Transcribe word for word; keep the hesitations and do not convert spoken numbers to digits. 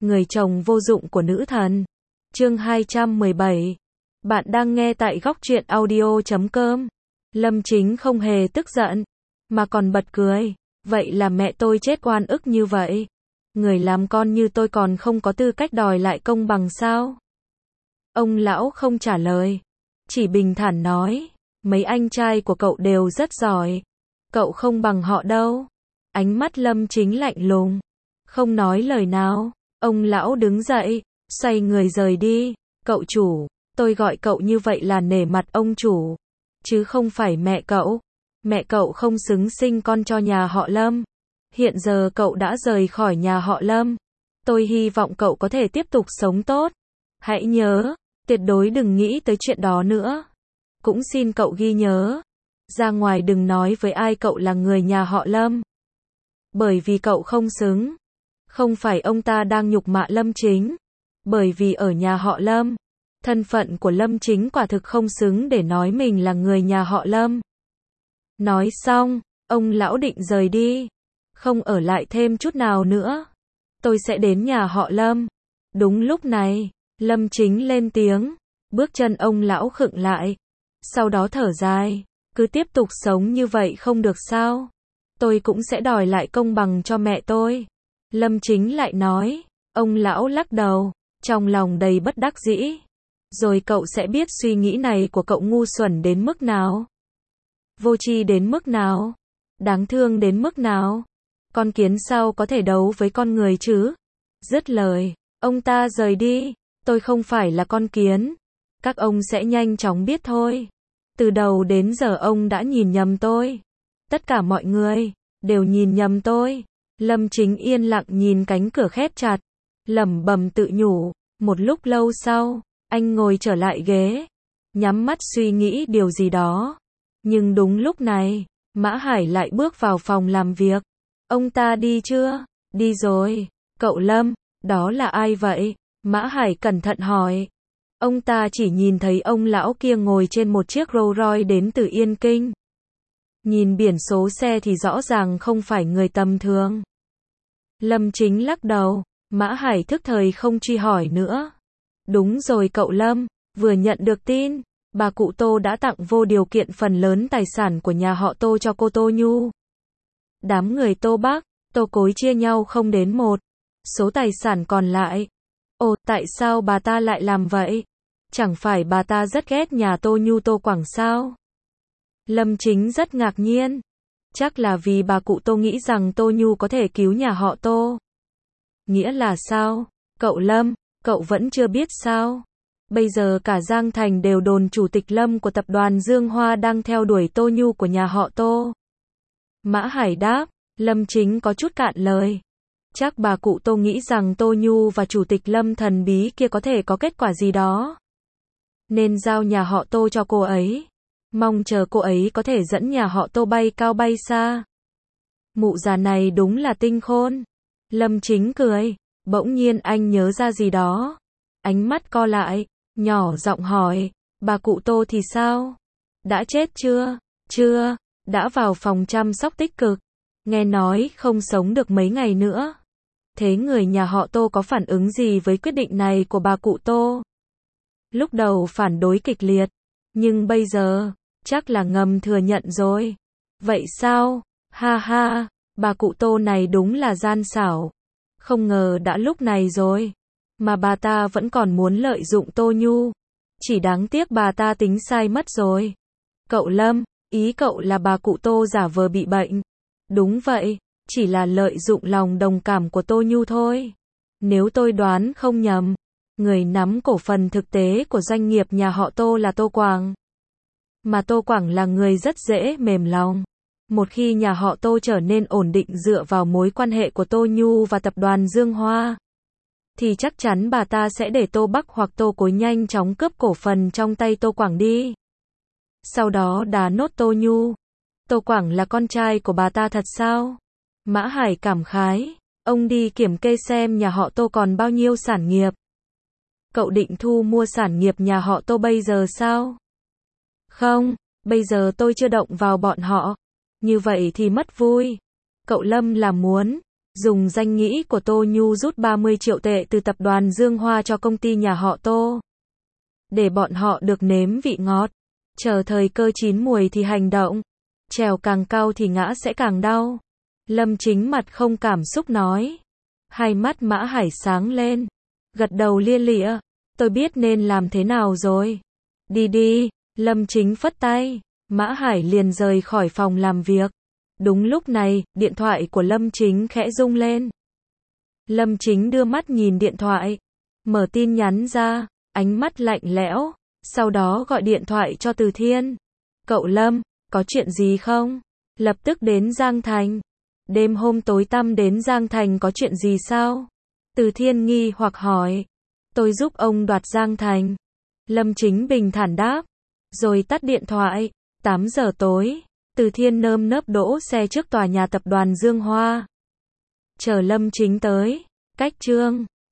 người chồng vô dụng của nữ thần. Chương hai trăm mười bảy. Bạn đang nghe tại góc truyện audio chấm com. Lâm Chính không hề tức giận, mà còn bật cười. Vậy là mẹ tôi chết oan ức như vậy. Người làm con như tôi còn không có tư cách đòi lại công bằng sao? Ông lão không trả lời, chỉ bình thản nói, mấy anh trai của cậu đều rất giỏi. Cậu không bằng họ đâu. Ánh mắt Lâm Chính lạnh lùng, không nói lời nào. Ông lão đứng dậy, xoay người rời đi. Cậu chủ, tôi gọi cậu như vậy là nể mặt ông chủ, chứ không phải mẹ cậu. Mẹ cậu không xứng sinh con cho nhà họ Lâm. Hiện giờ cậu đã rời khỏi nhà họ Lâm. Tôi hy vọng cậu có thể tiếp tục sống tốt. Hãy nhớ, tuyệt đối đừng nghĩ tới chuyện đó nữa. Cũng xin cậu ghi nhớ, ra ngoài đừng nói với ai cậu là người nhà họ Lâm. Bởi vì cậu không xứng. Không phải ông ta đang nhục mạ Lâm Chính. Bởi vì ở nhà họ Lâm, thân phận của Lâm Chính quả thực không xứng để nói mình là người nhà họ Lâm. Nói xong, ông lão định rời đi, không ở lại thêm chút nào nữa. Tôi sẽ đến nhà họ Lâm. Đúng lúc này, Lâm Chính lên tiếng, bước chân ông lão khựng lại, sau đó thở dài, cứ tiếp tục sống như vậy không được sao? Tôi cũng sẽ đòi lại công bằng cho mẹ tôi. Lâm Chính lại nói, ông lão lắc đầu, trong lòng đầy bất đắc dĩ. Rồi cậu sẽ biết suy nghĩ này của cậu ngu xuẩn đến mức nào, vô tri đến mức nào, đáng thương đến mức nào. Con kiến sao có thể đấu với con người chứ? Dứt lời, ông ta rời đi. Tôi không phải là con kiến. Các ông sẽ nhanh chóng biết thôi. Từ đầu đến giờ ông đã nhìn nhầm tôi. Tất cả mọi người đều nhìn nhầm tôi. Lâm Chính yên lặng nhìn cánh cửa khép chặt, lẩm bẩm tự nhủ. Một lúc lâu sau, anh ngồi trở lại ghế, nhắm mắt suy nghĩ điều gì đó. Nhưng đúng lúc này, Mã Hải lại bước vào phòng làm việc. Ông ta đi chưa? Đi rồi. Cậu Lâm, đó là ai vậy? Mã Hải cẩn thận hỏi. Ông ta chỉ nhìn thấy ông lão kia ngồi trên một chiếc Rolls Royce đến từ Yên Kinh. Nhìn biển số xe thì rõ ràng không phải người tầm thường. Lâm Chính lắc đầu. Mã Hải thức thời không truy hỏi nữa. Đúng rồi cậu Lâm, vừa nhận được tin, bà cụ Tô đã tặng vô điều kiện phần lớn tài sản của nhà họ Tô cho cô Tô Nhu. Đám người Tô Bắc, Tô Cối chia nhau không đến một số tài sản còn lại. Ồ, tại sao bà ta lại làm vậy? Chẳng phải bà ta rất ghét nhà Tô Nhu Tô Quảng sao? Lâm Chính rất ngạc nhiên. Chắc là vì bà cụ Tô nghĩ rằng Tô Nhu có thể cứu nhà họ Tô. Nghĩa là sao? Cậu Lâm, cậu vẫn chưa biết sao? Bây giờ cả Giang Thành đều đồn chủ tịch Lâm của tập đoàn Dương Hoa đang theo đuổi Tô Nhu của nhà họ Tô. Mã Hải đáp. Lâm Chính có chút cạn lời. Chắc bà cụ Tô nghĩ rằng Tô Nhu và chủ tịch Lâm thần bí kia có thể có kết quả gì đó, nên giao nhà họ Tô cho cô ấy. Mong chờ cô ấy có thể dẫn nhà họ Tô bay cao bay xa. Mụ già này đúng là tinh khôn. Lâm Chính cười. Bỗng nhiên anh nhớ ra gì đó. Ánh mắt co lại, nhỏ giọng hỏi. Bà cụ Tô thì sao? Đã chết chưa? Chưa, đã vào phòng chăm sóc tích cực. Nghe nói không sống được mấy ngày nữa. Thế người nhà họ Tô có phản ứng gì với quyết định này của bà cụ Tô? Lúc đầu phản đối kịch liệt, nhưng bây giờ, chắc là ngầm thừa nhận rồi. Vậy sao? Ha ha, bà cụ Tô này đúng là gian xảo. Không ngờ đã lúc này rồi, mà bà ta vẫn còn muốn lợi dụng Tô Nhu. Chỉ đáng tiếc bà ta tính sai mất rồi. Cậu Lâm, ý cậu là bà cụ Tô giả vờ bị bệnh. Đúng vậy, chỉ là lợi dụng lòng đồng cảm của Tô Nhu thôi. Nếu tôi đoán không nhầm, người nắm cổ phần thực tế của doanh nghiệp nhà họ Tô là Tô Quảng. Mà Tô Quảng là người rất dễ mềm lòng. Một khi nhà họ Tô trở nên ổn định dựa vào mối quan hệ của Tô Nhu và tập đoàn Dương Hoa, thì chắc chắn bà ta sẽ để Tô Bắc hoặc Tô Cối nhanh chóng cướp cổ phần trong tay Tô Quảng đi. Sau đó đá nốt Tô Nhu. Tô Quảng là con trai của bà ta thật sao? Mã Hải cảm khái. Ông đi kiểm kê xem nhà họ Tô còn bao nhiêu sản nghiệp. Cậu định thu mua sản nghiệp nhà họ Tô bây giờ sao? Không, bây giờ tôi chưa động vào bọn họ. Như vậy thì mất vui. Cậu Lâm là muốn dùng danh nghĩa của Tô Nhu rút ba mươi triệu tệ từ tập đoàn Dương Hoa cho công ty nhà họ Tô. Để bọn họ được nếm vị ngọt. Chờ thời cơ chín muồi thì hành động. Trèo càng cao thì ngã sẽ càng đau. Lâm Chính mặt không cảm xúc nói. Hai mắt Mã Hải sáng lên. Gật đầu lia lịa. Tôi biết nên làm thế nào rồi. Đi đi. Lâm Chính phất tay. Mã Hải liền rời khỏi phòng làm việc. Đúng lúc này, điện thoại của Lâm Chính khẽ rung lên. Lâm Chính đưa mắt nhìn điện thoại. Mở tin nhắn ra. Ánh mắt lạnh lẽo. Sau đó gọi điện thoại cho Từ Thiên. Cậu Lâm, có chuyện gì không? Lập tức đến Giang Thành. Đêm hôm tối tăm đến Giang Thành có chuyện gì sao? Từ Thiên nghi hoặc hỏi. Tôi giúp ông đoạt Giang Thành. Lâm Chính bình thản đáp. Rồi tắt điện thoại. tám giờ tối. Từ Thiên nơm nớp đỗ xe trước tòa nhà tập đoàn Dương Hoa. Chờ Lâm Chính tới. Cách chương